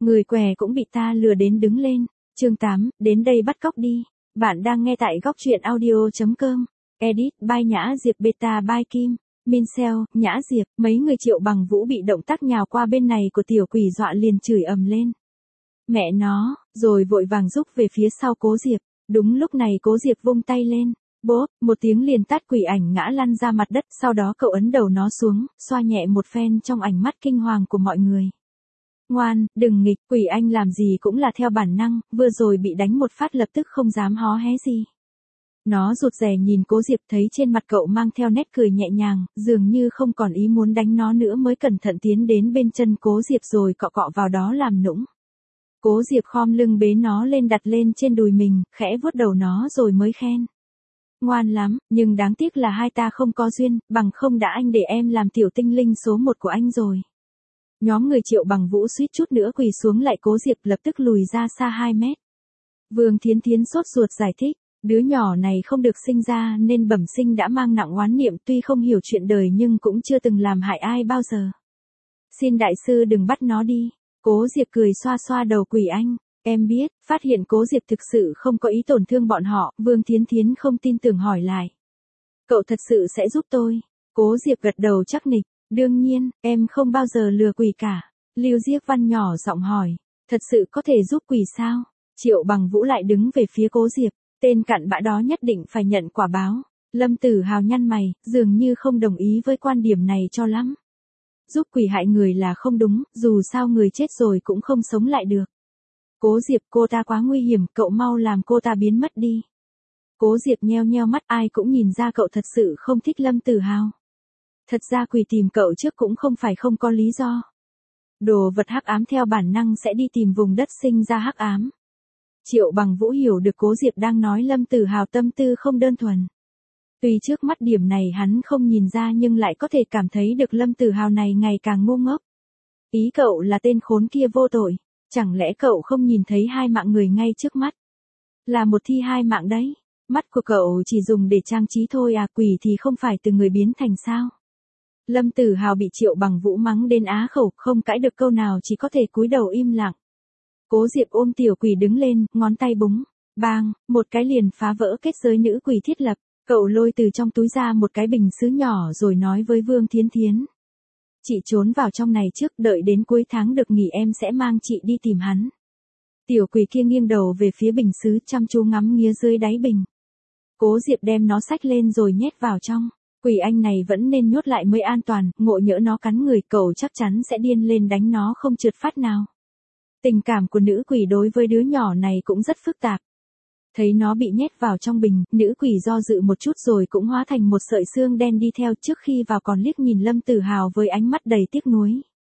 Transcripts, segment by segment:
Người què cũng bị ta lừa đến đứng lên. Chương 8, đến đây bắt cóc đi. Bạn đang nghe tại góc truyện audio.com. Edit by Nhã Diệp, Beta by Kim. Mincel, Nhã Diệp, mấy người Triệu Bằng Vũ bị động tác nhào qua bên này của tiểu quỷ dọa liền chửi ầm lên. Mẹ nó, rồi vội vàng rúc về phía sau Cố Diệp. Đúng lúc này Cố Diệp vung tay lên. Bốp, một tiếng liền tát, quỷ ảnh ngã lăn ra mặt đất, sau đó cậu ấn đầu nó xuống, xoa nhẹ một phen trong ánh mắt kinh hoàng của mọi người. Ngoan, đừng nghịch, quỷ anh làm gì cũng là theo bản năng, vừa rồi bị đánh một phát lập tức không dám hó hé gì. Nó rụt rè nhìn Cố Diệp, thấy trên mặt cậu mang theo nét cười nhẹ nhàng, dường như không còn ý muốn đánh nó nữa, mới cẩn thận tiến đến bên chân Cố Diệp rồi cọ cọ vào đó làm nũng. Cố Diệp khom lưng bế nó lên, đặt lên trên đùi mình, khẽ vuốt đầu nó rồi mới khen. Ngoan lắm, nhưng đáng tiếc là hai ta không có duyên, bằng không đã anh để em làm tiểu tinh linh số 1 của anh rồi. Nhóm người Triệu Bằng Vũ suýt chút nữa quỳ xuống lại Cố Diệp, lập tức lùi ra xa 2 mét. Vương Thiến Thiến sốt ruột giải thích, đứa nhỏ này không được sinh ra nên bẩm sinh đã mang nặng oán niệm, tuy không hiểu chuyện đời nhưng cũng chưa từng làm hại ai bao giờ. Xin đại sư đừng bắt nó đi. Cố Diệp cười xoa xoa đầu quỷ anh. Em biết, phát hiện Cố Diệp thực sự không có ý tổn thương bọn họ, Vương Thiến Thiến không tin tưởng hỏi lại. Cậu thật sự sẽ giúp tôi? Cố Diệp gật đầu chắc nịch. Đương nhiên, em không bao giờ lừa quỷ cả. Lưu Diếc Văn nhỏ giọng hỏi. Thật sự có thể giúp quỷ sao? Triệu Bằng Vũ lại đứng về phía Cố Diệp. Tên cặn bã đó nhất định phải nhận quả báo. Lâm Tử Hào nhăn mày, dường như không đồng ý với quan điểm này cho lắm. Giúp quỷ hại người là không đúng, dù sao người chết rồi cũng không sống lại được. Cố Diệp, cô ta quá nguy hiểm, cậu mau làm cô ta biến mất đi. Cố Diệp nheo nheo mắt, ai cũng nhìn ra cậu thật sự không thích Lâm Tử Hào. Thật ra quỷ tìm cậu trước cũng không phải không có lý do. Đồ vật hắc ám theo bản năng sẽ đi tìm vùng đất sinh ra hắc ám. Triệu Bằng Vũ hiểu được Cố Diệp đang nói Lâm Tử Hào tâm tư không đơn thuần. Tuy trước mắt điểm này hắn không nhìn ra nhưng lại có thể cảm thấy được Lâm Tử Hào này ngày càng ngu ngốc. Ý cậu là tên khốn kia vô tội, chẳng lẽ cậu không nhìn thấy 2 mạng người ngay trước mắt? Là một thi 2 mạng đấy, mắt của cậu chỉ dùng để trang trí thôi à, quỷ thì không phải từ người biến thành sao? Lâm Tử Hào bị Triệu Bằng Vũ mắng đến á khẩu, không cãi được câu nào, chỉ có thể cúi đầu im lặng. Cố Diệp ôm tiểu quỷ đứng lên, ngón tay búng, bang, một cái liền phá vỡ kết giới nữ quỷ thiết lập. Cậu lôi từ trong túi ra một cái bình sứ nhỏ rồi nói với Vương Thiến Thiến. Chị trốn vào trong này trước, đợi đến cuối tháng được nghỉ em sẽ mang chị đi tìm hắn. Tiểu quỷ kia nghiêng đầu về phía bình sứ, chăm chú ngắm nghía dưới đáy bình. Cố Diệp đem nó xách lên rồi nhét vào trong. Quỷ anh này vẫn nên nhốt lại mới an toàn, ngộ nhỡ nó cắn người, cậu chắc chắn sẽ điên lên đánh nó không trượt phát nào. Tình cảm của nữ quỷ đối với đứa nhỏ này cũng rất phức tạp. Thấy nó bị nhét vào trong bình, nữ quỷ do dự một chút rồi cũng hóa thành một sợi xương đen đi theo, trước khi vào còn liếc nhìn Lâm Tử Hào với ánh mắt đầy tiếc nuối.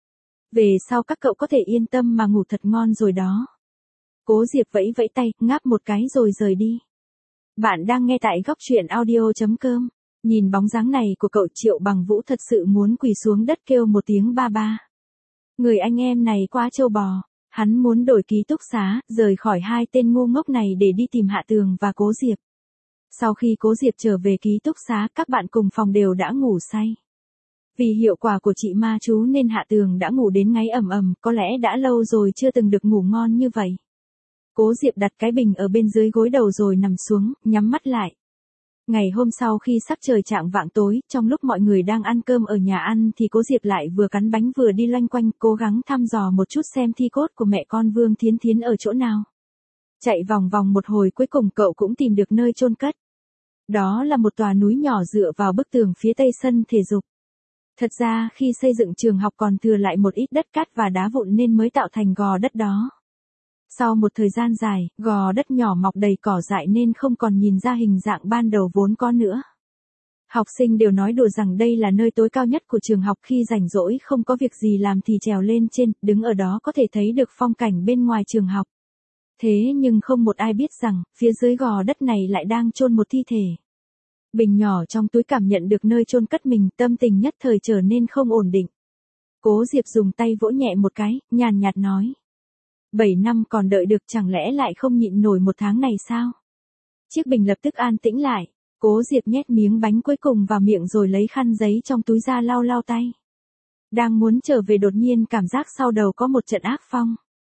Về sau các cậu có thể yên tâm mà ngủ thật ngon rồi đó. Cố Diệp vẫy vẫy tay, ngáp một cái rồi rời đi. Bạn đang nghe tại góc truyện audio.com. Nhìn bóng dáng này của cậu, Triệu Bằng Vũ thật sự muốn quỳ xuống đất kêu một tiếng ba ba. Người anh em này quá trâu bò. Hắn muốn đổi ký túc xá, rời khỏi 2 tên ngu ngốc này để đi tìm Hạ Tường và Cố Diệp. Sau khi Cố Diệp trở về ký túc xá, các bạn cùng phòng đều đã ngủ say. Vì hiệu quả của chị ma chú nên Hạ Tường đã ngủ đến ngáy ầm ầm, có lẽ đã lâu rồi chưa từng được ngủ ngon như vậy. Cố Diệp đặt cái bình ở bên dưới gối đầu rồi nằm xuống, nhắm mắt lại. Ngày hôm sau khi sắc trời chạng vạng tối, trong lúc mọi người đang ăn cơm ở nhà ăn thì Cố Diệp lại vừa cắn bánh vừa đi loanh quanh, cố gắng thăm dò một chút xem thi cốt của mẹ con Vương Thiến Thiến ở chỗ nào. Chạy vòng vòng một hồi cuối cùng cậu cũng tìm được nơi chôn cất. Đó là một tòa núi nhỏ dựa vào bức tường phía tây sân thể dục. Thật ra khi xây dựng trường học còn thừa lại một ít đất cát và đá vụn nên mới tạo thành gò đất đó. Sau một thời gian dài, gò đất nhỏ mọc đầy cỏ dại nên không còn nhìn ra hình dạng ban đầu vốn có nữa. Học sinh đều nói đùa rằng đây là nơi tối cao nhất của trường học, khi rảnh rỗi không có việc gì làm thì trèo lên trên, đứng ở đó có thể thấy được phong cảnh bên ngoài trường học. Thế nhưng không một ai biết rằng, phía dưới gò đất này lại đang chôn một thi thể. Bình nhỏ trong túi cảm nhận được nơi chôn cất mình, tâm tình nhất thời trở nên không ổn định. Cố Diệp dùng tay vỗ nhẹ một cái, nhàn nhạt nói. 7 năm còn đợi được, chẳng lẽ lại không nhịn nổi 1 tháng này sao? Chiếc bình lập tức an tĩnh lại, Cố Diệp nhét miếng bánh cuối cùng vào miệng rồi lấy khăn giấy trong túi ra lau lau tay. Đang muốn trở về đột nhiên cảm giác sau đầu có một trận ác phong.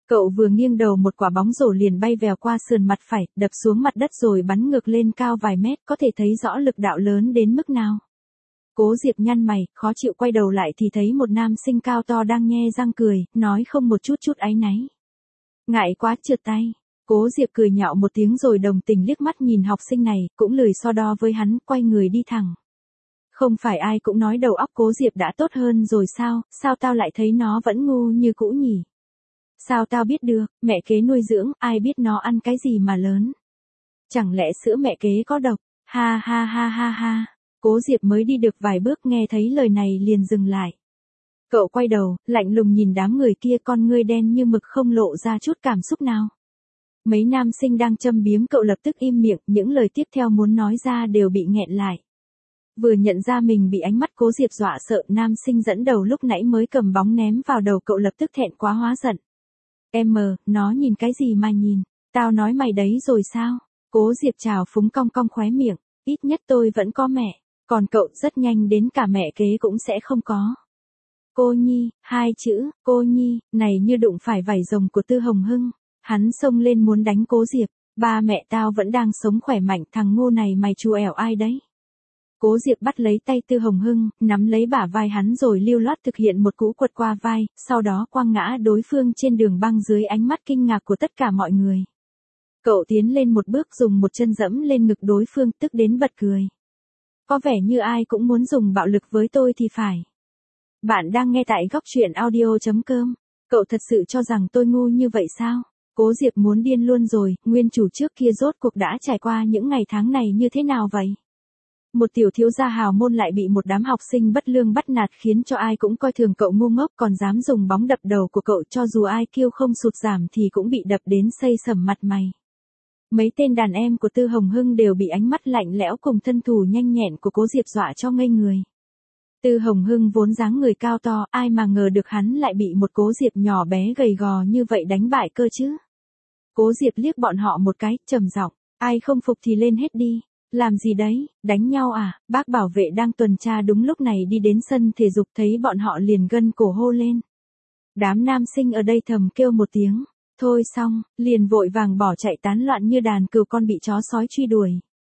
Cậu vừa nghiêng đầu một quả bóng rổ liền bay vèo qua sườn mặt phải, đập xuống mặt đất rồi bắn ngược lên cao vài mét, có thể thấy rõ lực đạo lớn đến mức nào. Cố Diệp nhăn mày, khó chịu quay đầu lại thì thấy một nam sinh cao to đang nhe răng cười, nói không một chút áy náy. Ngại quá, trượt tay. Cố Diệp cười nhạo một tiếng rồi đồng tình liếc mắt nhìn học sinh này, cũng lười so đo với hắn, quay người đi thẳng. Không phải ai cũng nói đầu óc Cố Diệp đã tốt hơn rồi sao tao lại thấy nó vẫn ngu như cũ nhỉ? Sao tao biết được, mẹ kế nuôi dưỡng, ai biết nó ăn cái gì mà lớn? Chẳng lẽ sữa mẹ kế có độc? Ha ha ha ha ha. Cố Diệp mới đi được vài bước nghe thấy lời này liền dừng lại. Cậu quay đầu, lạnh lùng nhìn đám người kia, con ngươi đen như mực không lộ ra chút cảm xúc nào. Mấy nam sinh đang châm biếm cậu lập tức im miệng, những lời tiếp theo muốn nói ra đều bị nghẹn lại. Vừa nhận ra mình bị ánh mắt Cố Diệp dọa sợ, nam sinh dẫn đầu lúc nãy mới cầm bóng ném vào đầu cậu lập tức thẹn quá hóa giận. Nó nhìn cái gì mà nhìn, tao nói mày đấy rồi sao? Cố Diệp trào phúng cong cong khóe miệng, ít nhất tôi vẫn có mẹ, còn cậu rất nhanh đến cả mẹ kế cũng sẽ không có. Cô Nhi, hai chữ, cô Nhi, này như đụng phải vảy rồng của Tư Hồng Hưng. Hắn xông lên muốn đánh Cố Diệp, ba mẹ tao vẫn đang sống khỏe mạnh, thằng ngu này mày chù ẻo ai đấy? Cố Diệp bắt lấy tay Tư Hồng Hưng, nắm lấy bả vai hắn rồi lưu loát thực hiện một cú quật qua vai, sau đó quăng ngã đối phương trên đường băng dưới ánh mắt kinh ngạc của tất cả mọi người. Cậu tiến lên một bước dùng một chân dẫm lên ngực đối phương, tức đến bật cười. Có vẻ như ai cũng muốn dùng bạo lực với tôi thì phải. Bạn đang nghe tại Góc Truyện Audio.com. Cậu thật sự cho rằng tôi ngu như vậy sao? Cố Diệp muốn điên luôn rồi, nguyên chủ trước kia rốt cuộc đã trải qua những ngày tháng này như thế nào vậy? Một tiểu thiếu gia hào môn lại bị một đám học sinh bất lương bắt nạt khiến cho ai cũng coi thường cậu ngu ngốc, còn dám dùng bóng đập đầu của cậu, cho dù ai kêu không sụt giảm thì cũng bị đập đến xây sẩm mặt mày. Mấy tên đàn em của Tư Hồng Hưng đều bị ánh mắt lạnh lẽo cùng thân thủ nhanh nhẹn của Cố Diệp dọa cho ngây người. Tư Hồng Hưng vốn dáng người cao to, ai mà ngờ được hắn lại bị một Cố Diệp nhỏ bé gầy gò như vậy đánh bại cơ chứ. Cố Diệp liếc bọn họ một cái, trầm giọng, ai không phục thì lên hết đi. Làm gì đấy, đánh nhau à? Bác bảo vệ đang tuần tra đúng lúc này đi đến sân thể dục thấy bọn họ liền gân cổ hô lên. Đám nam sinh ở đây thầm kêu một tiếng, thôi xong, liền vội vàng bỏ chạy tán loạn như đàn cừu con bị chó sói truy đuổi.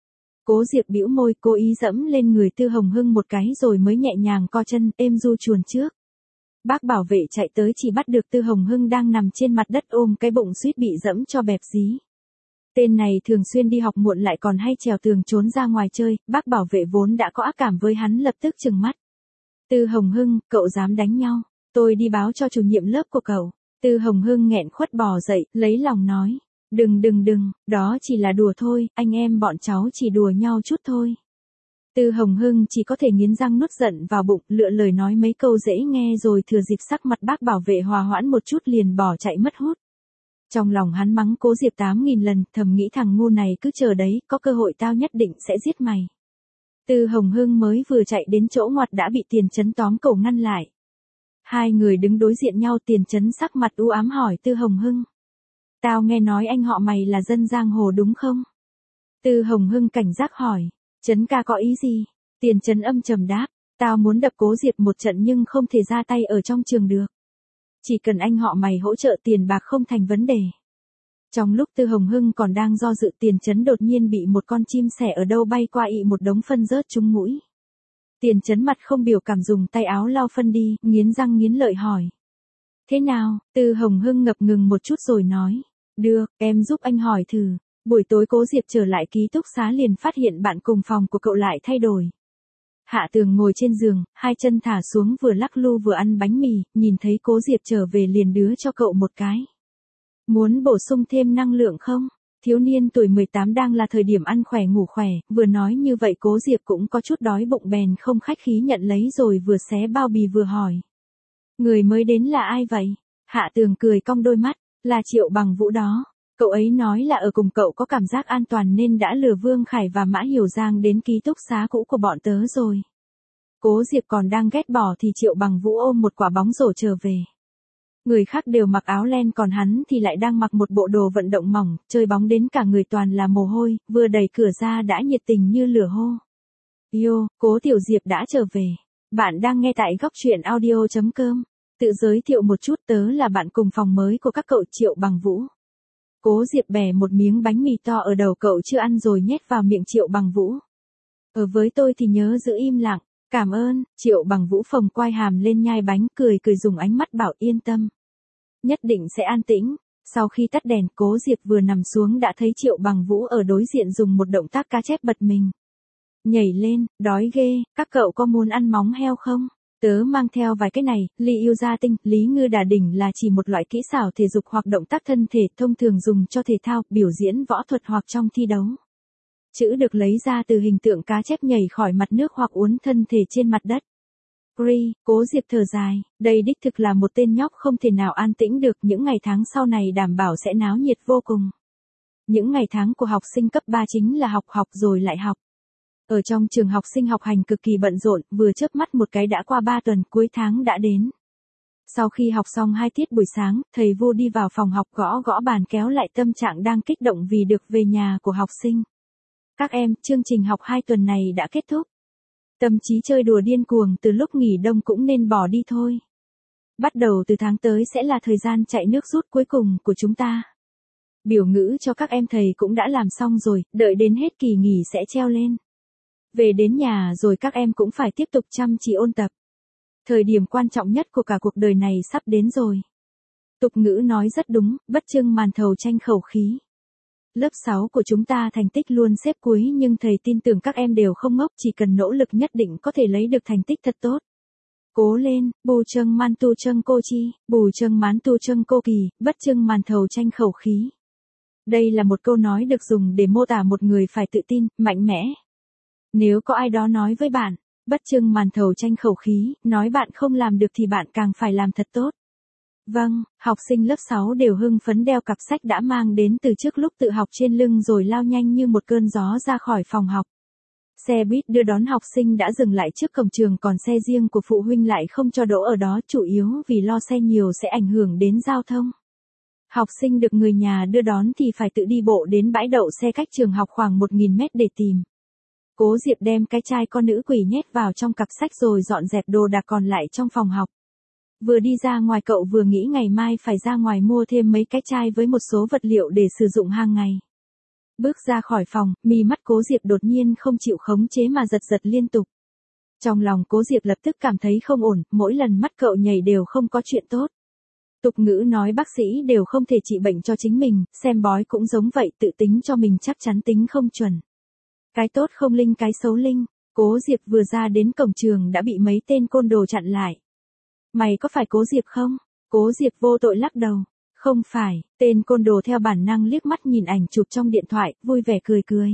Cố Diệp bĩu môi, cố ý dẫm lên người Tư Hồng Hưng một cái rồi mới nhẹ nhàng co chân, êm du chuồn trước. Bác bảo vệ chạy tới chỉ bắt được Tư Hồng Hưng đang nằm trên mặt đất ôm cái bụng suýt bị dẫm cho bẹp dí. Tên này thường xuyên đi học muộn lại còn hay trèo tường trốn ra ngoài chơi, bác bảo vệ vốn đã có ác cảm với hắn lập tức trừng mắt. Tư Hồng Hưng, cậu dám đánh nhau, tôi đi báo cho chủ nhiệm lớp của cậu. Tư Hồng Hưng nghẹn khuất bò dậy, lấy lòng nói. Đừng, đó chỉ là đùa thôi, anh em bọn cháu chỉ đùa nhau chút thôi. Tư Hồng Hưng chỉ có thể nghiến răng nuốt giận vào bụng, lựa lời nói mấy câu dễ nghe rồi thừa dịp sắc mặt bác bảo vệ hòa hoãn một chút liền bỏ chạy mất hút. Trong lòng hắn mắng Cố Diệp 8.000 lần, thầm nghĩ thằng ngu này cứ chờ đấy, có cơ hội tao nhất định sẽ giết mày. Tư Hồng Hưng mới vừa chạy đến chỗ ngoặt đã bị Tiền Chấn tóm cổ ngăn lại. Hai người đứng đối diện nhau, Tiền Chấn sắc mặt u ám hỏi Tư Hồng Hưng. Tao nghe nói anh họ mày là dân giang hồ đúng không? Tư Hồng Hưng cảnh giác hỏi. Chấn ca có ý gì? Tiền Chấn âm trầm đáp. Tao muốn đập Cố Diệp một trận nhưng không thể ra tay ở trong trường được. Chỉ cần anh họ mày hỗ trợ tiền bạc không thành vấn đề. Trong lúc Tư Hồng Hưng còn đang do dự, Tiền Chấn đột nhiên bị một con chim sẻ ở đâu bay qua ị một đống phân rớt trúng mũi. Tiền Chấn mặt không biểu cảm dùng tay áo lau phân đi, nghiến răng nghiến lợi hỏi. Thế nào? Tư Hồng Hưng ngập ngừng một chút rồi nói. Được, em giúp anh hỏi thử. Buổi tối Cố Diệp trở lại ký túc xá liền phát hiện bạn cùng phòng của cậu lại thay đổi. Hạ Tường ngồi trên giường, hai chân thả xuống vừa lắc lư vừa ăn bánh mì, nhìn thấy Cố Diệp trở về liền đưa cho cậu một cái. Muốn bổ sung thêm năng lượng không? Thiếu niên tuổi 18 đang là thời điểm ăn khỏe ngủ khỏe, vừa nói như vậy Cố Diệp cũng có chút đói bụng bèn không khách khí nhận lấy rồi vừa xé bao bì vừa hỏi. Người mới đến là ai vậy? Hạ Tường cười cong đôi mắt, là Triệu Bằng Vũ đó. Cậu ấy nói là ở cùng cậu có cảm giác an toàn nên đã lừa Vương Khải và Mã Hiểu Giang đến ký túc xá cũ của bọn tớ rồi. Cố Diệp còn đang ghét bỏ thì Triệu Bằng Vũ ôm một quả bóng rổ trở về. Người khác đều mặc áo len còn hắn thì lại đang mặc một bộ đồ vận động mỏng, chơi bóng đến cả người toàn là mồ hôi, vừa đẩy cửa ra đã nhiệt tình như lửa hô. Yo, Cố Tiểu Diệp đã trở về. Bạn đang nghe tại Góc Truyện Audio.com. Tự giới thiệu một chút, tớ là bạn cùng phòng mới của các cậu Triệu Bằng Vũ. Cố Diệp bẻ một miếng bánh mì to ở đầu cậu chưa ăn rồi nhét vào miệng Triệu Bằng Vũ. Ở với tôi thì nhớ giữ im lặng, cảm ơn. Triệu Bằng Vũ phồng quai hàm lên nhai bánh, cười dùng ánh mắt bảo yên tâm. Nhất định sẽ an tĩnh. Sau khi tắt đèn, Cố Diệp vừa nằm xuống đã thấy Triệu Bằng Vũ ở đối diện dùng một động tác cá chép bật mình. Nhảy lên, đói ghê, các cậu có muốn ăn móng heo không? Tớ mang theo vài cái này. Ly yêu gia tinh, Lý Ngư Đà đỉnh là chỉ một loại kỹ xảo thể dục hoặc động tác thân thể thông thường dùng cho thể thao, biểu diễn võ thuật hoặc trong thi đấu. Chữ được lấy ra từ hình tượng cá chép nhảy khỏi mặt nước hoặc uốn thân thể trên mặt đất. Cố Diệp thở dài, đây đích thực là một tên nhóc không thể nào an tĩnh được, những ngày tháng sau này đảm bảo sẽ náo nhiệt vô cùng. Những ngày tháng của học sinh cấp 3 chính là học rồi lại học. Ở trong trường học sinh học hành cực kỳ bận rộn, vừa chớp mắt một cái đã qua 3 tuần, cuối tháng đã đến. Sau khi học xong 2 tiết buổi sáng, thầy Vô đi vào phòng học gõ bàn kéo lại tâm trạng đang kích động vì được về nhà của học sinh. Các em, chương trình học 2 tuần này đã kết thúc. Tâm trí chơi đùa điên cuồng từ lúc nghỉ đông cũng nên bỏ đi thôi. Bắt đầu từ tháng tới sẽ là thời gian chạy nước rút cuối cùng của chúng ta. Biểu ngữ cho các em thầy cũng đã làm xong rồi, đợi đến hết kỳ nghỉ sẽ treo lên. Về đến nhà rồi các em cũng phải tiếp tục chăm chỉ ôn tập. Thời điểm quan trọng nhất của cả cuộc đời này sắp đến rồi. Tục ngữ nói rất đúng, bất trưng màn thầu tranh khẩu khí. Lớp 6 của chúng ta thành tích luôn xếp cuối nhưng thầy tin tưởng các em đều không ngốc, chỉ cần nỗ lực nhất định có thể lấy được thành tích thật tốt. Cố lên, bù trâng man tu trâng cô chi, bù trâng mán tu trâng cô kỳ, bất trưng màn thầu tranh khẩu khí. Đây là một câu nói được dùng để mô tả một người phải tự tin, mạnh mẽ. Nếu có ai đó nói với bạn, bất trưng màn thầu tranh khẩu khí, nói bạn không làm được thì bạn càng phải làm thật tốt. Vâng, học sinh lớp 6 đều hưng phấn đeo cặp sách đã mang đến từ trước lúc tự học trên lưng rồi lao nhanh như một cơn gió ra khỏi phòng học. Xe buýt đưa đón học sinh đã dừng lại trước cổng trường, còn xe riêng của phụ huynh lại không cho đỗ ở đó, chủ yếu vì lo xe nhiều sẽ ảnh hưởng đến giao thông. Học sinh được người nhà đưa đón thì phải tự đi bộ đến bãi đậu xe cách trường học khoảng 1.000 mét để tìm. Cố Diệp đem cái chai con nữ quỷ nhét vào trong cặp sách rồi dọn dẹp đồ đạc còn lại trong phòng học. Vừa đi ra ngoài cậu vừa nghĩ ngày mai phải ra ngoài mua thêm mấy cái chai với một số vật liệu để sử dụng hàng ngày. Bước ra khỏi phòng, mi mắt Cố Diệp đột nhiên không chịu khống chế mà giật liên tục. Trong lòng Cố Diệp lập tức cảm thấy không ổn, mỗi lần mắt cậu nhảy đều không có chuyện tốt. Tục ngữ nói bác sĩ đều không thể trị bệnh cho chính mình, xem bói cũng giống vậy, tự tính cho mình chắc chắn tính không chuẩn. Cái tốt không linh cái xấu linh. Cố Diệp vừa ra đến cổng trường đã bị mấy tên côn đồ chặn lại. Mày có phải Cố Diệp không? Cố Diệp vô tội lắc đầu. Không phải, tên côn đồ theo bản năng liếc mắt nhìn ảnh chụp trong điện thoại, vui vẻ cười.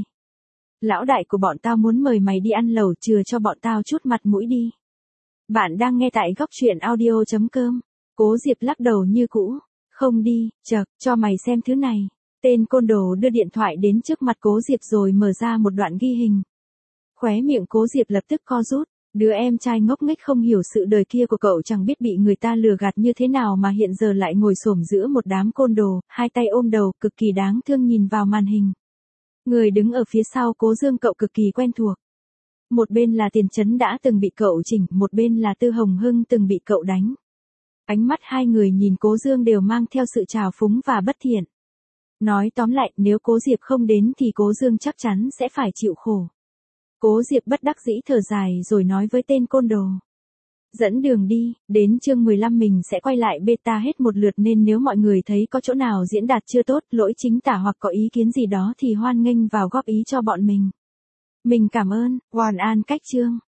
Lão đại của bọn tao muốn mời mày đi ăn lẩu, chừa cho bọn tao chút mặt mũi đi. Bạn đang nghe tại góc truyện audio.com. Cố Diệp lắc đầu như cũ. Không đi, cho mày xem thứ này. Tên côn đồ đưa điện thoại đến trước mặt Cố Diệp rồi mở ra một đoạn ghi hình. Khóe miệng Cố Diệp lập tức co rút. Đứa em trai ngốc nghếch không hiểu sự đời kia của cậu chẳng biết bị người ta lừa gạt như thế nào mà hiện giờ lại ngồi xổm giữa một đám côn đồ, hai tay ôm đầu, cực kỳ đáng thương nhìn vào màn hình. Người đứng ở phía sau Cố Dương cậu cực kỳ quen thuộc. Một bên là Tiền Chấn đã từng bị cậu chỉnh, một bên là Tư Hồng Hưng từng bị cậu đánh. Ánh mắt hai người nhìn Cố Dương đều mang theo sự trào phúng và bất thiện. Nói tóm lại, nếu Cố Diệp không đến thì Cố Dương chắc chắn sẽ phải chịu khổ. Cố Diệp bất đắc dĩ thở dài rồi nói với tên côn đồ. Dẫn đường đi, đến chương 15 mình sẽ quay lại beta hết một lượt nên nếu mọi người thấy có chỗ nào diễn đạt chưa tốt, lỗi chính tả hoặc có ý kiến gì đó thì hoan nghênh vào góp ý cho bọn mình. Mình cảm ơn, Hoàn An cách chương.